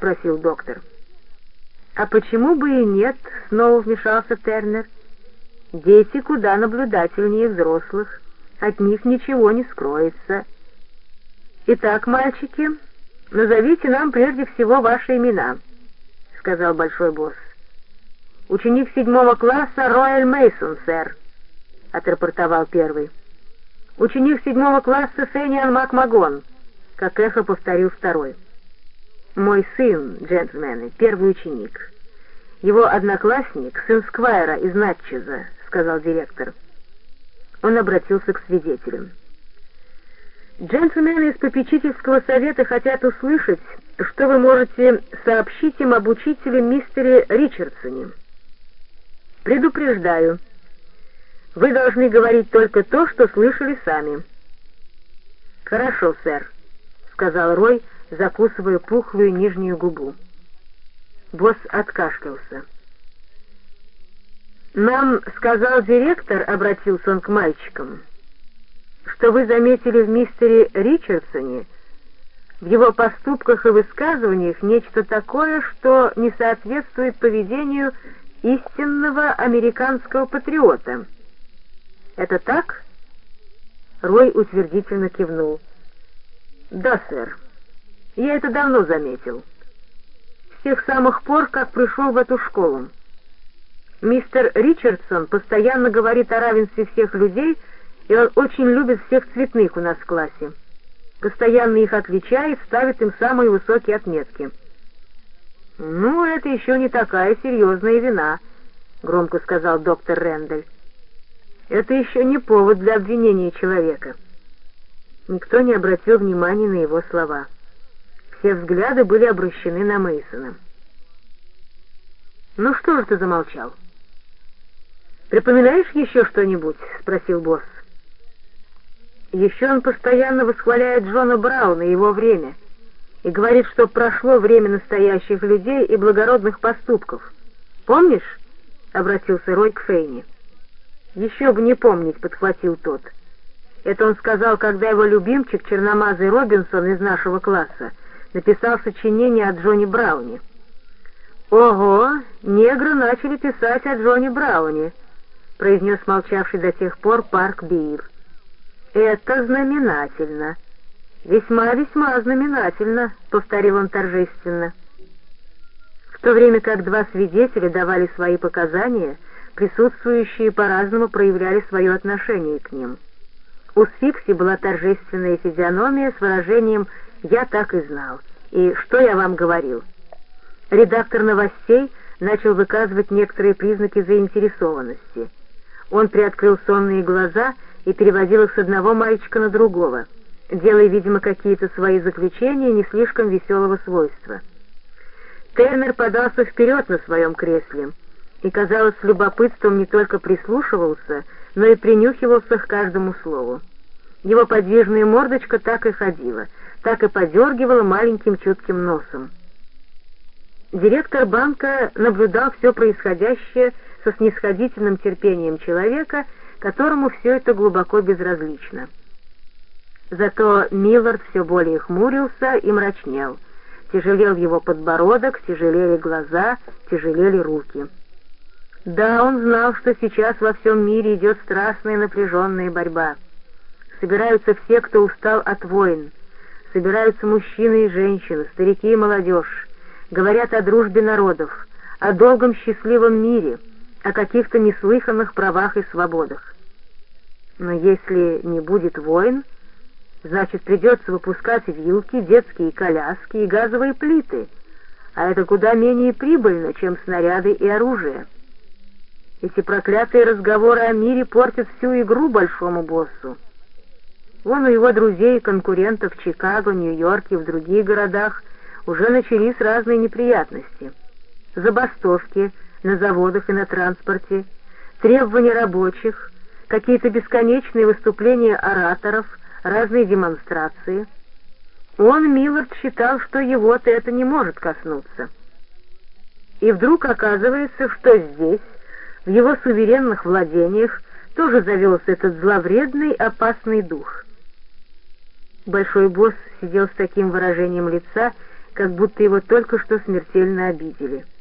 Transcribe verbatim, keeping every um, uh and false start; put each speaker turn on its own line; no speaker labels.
спросил доктор. «А почему бы и нет?» — снова вмешался Тернер. «Дети куда наблюдательнее взрослых, от них ничего не скроется. Итак, мальчики, назовите нам прежде всего ваши имена», — сказал большой босс. «Ученик седьмого класса Роэль Мейсон, сэр», — отрапортовал первый. «Ученик седьмого класса Фэниан Макмагон», — как эхо повторил второй. «Мой сын, джентльмены, первый ученик. Его одноклассник, сын Сквайра из Натчеза», — сказал директор. Он обратился к свидетелям. «Джентльмены из попечительского совета хотят услышать, что вы можете сообщить им об учителе мистере Ричардсоне. Предупреждаю, вы должны говорить только то, что слышали сами». «Хорошо, сэр», — сказал Рой, закусывая пухлую нижнюю губу. Босс откашлялся. «Нам сказал директор», — обратился он к мальчикам, «что вы заметили в мистере Ричардсоне, в его поступках и высказываниях нечто такое, что не соответствует поведению истинного американского патриота. Это так?» Рой утвердительно кивнул. «Да, сэр. Я это давно заметил. С тех самых пор, как пришел в эту школу. Мистер Ричардсон постоянно говорит о равенстве всех людей, и он очень любит всех цветных у нас в классе. Постоянно их отличает, ставит им самые высокие отметки». «Ну, это еще не такая серьезная вина», — громко сказал доктор Рэндаль. «Это еще не повод для обвинения человека». Никто не обратил внимания на его слова. Все взгляды были обращены на Мейсона. «Ну что же ты замолчал? Припоминаешь еще что-нибудь?» — спросил босс. «Еще он постоянно восхваляет Джона Брауна и его время, и говорит, что прошло время настоящих людей и благородных поступков. Помнишь?» — обратился Рой к Фейни. «Еще бы не помнить», — подхватил тот. «Это он сказал, когда его любимчик, черномазый Робинсон из нашего класса, написал сочинение о Джоне Брауне». «Ого, негры начали писать о Джоне Брауне», — произнес молчавший до тех пор Парк Биир. «Это знаменательно. Весьма-весьма знаменательно», — повторил он торжественно. В то время как два свидетеля давали свои показания, присутствующие по-разному проявляли свое отношение к ним. У Сфикси была торжественная физиономия с выражением «я так и знал» и «что я вам говорил». Редактор новостей начал выказывать некоторые признаки заинтересованности. Он приоткрыл сонные глаза и переводил их с одного мальчика на другого, делая, видимо, какие-то свои заключения не слишком веселого свойства. Тернер подался вперед на своем кресле и, казалось, с любопытством не только прислушивался, но и принюхивался к каждому слову. Его подвижная мордочка так и ходила, так и подергивала маленьким чутким носом. Директор банка наблюдал все происходящее со снисходительным терпением человека, которому все это глубоко безразлично. Зато Миллард все более хмурился и мрачнел. Тяжелел его подбородок, тяжелели глаза, тяжелели руки. Да, он знал, что сейчас во всем мире идет страстная напряженная борьба. Собираются все, кто устал от войн. Собираются мужчины и женщины, старики и молодежь. Говорят о дружбе народов, о долгом счастливом мире, о каких-то неслыханных правах и свободах. Но если не будет войн, значит, придется выпускать вилки, детские коляски и газовые плиты, а это куда менее прибыльно, чем снаряды и оружие. Эти проклятые разговоры о мире портят всю игру большому боссу. Вон у его друзей и конкурентов в Чикаго, Нью-Йорке и в других городах уже начались разные неприятности. Забастовки на заводах и на транспорте, требования рабочих, какие-то бесконечные выступления ораторов, разные демонстрации. Он, Миллард, считал, что его-то это не может коснуться. И вдруг оказывается, что здесь, в его суверенных владениях, тоже завелся этот зловредный, опасный дух. Большой босс сидел с таким выражением лица, как будто его только что смертельно обидели.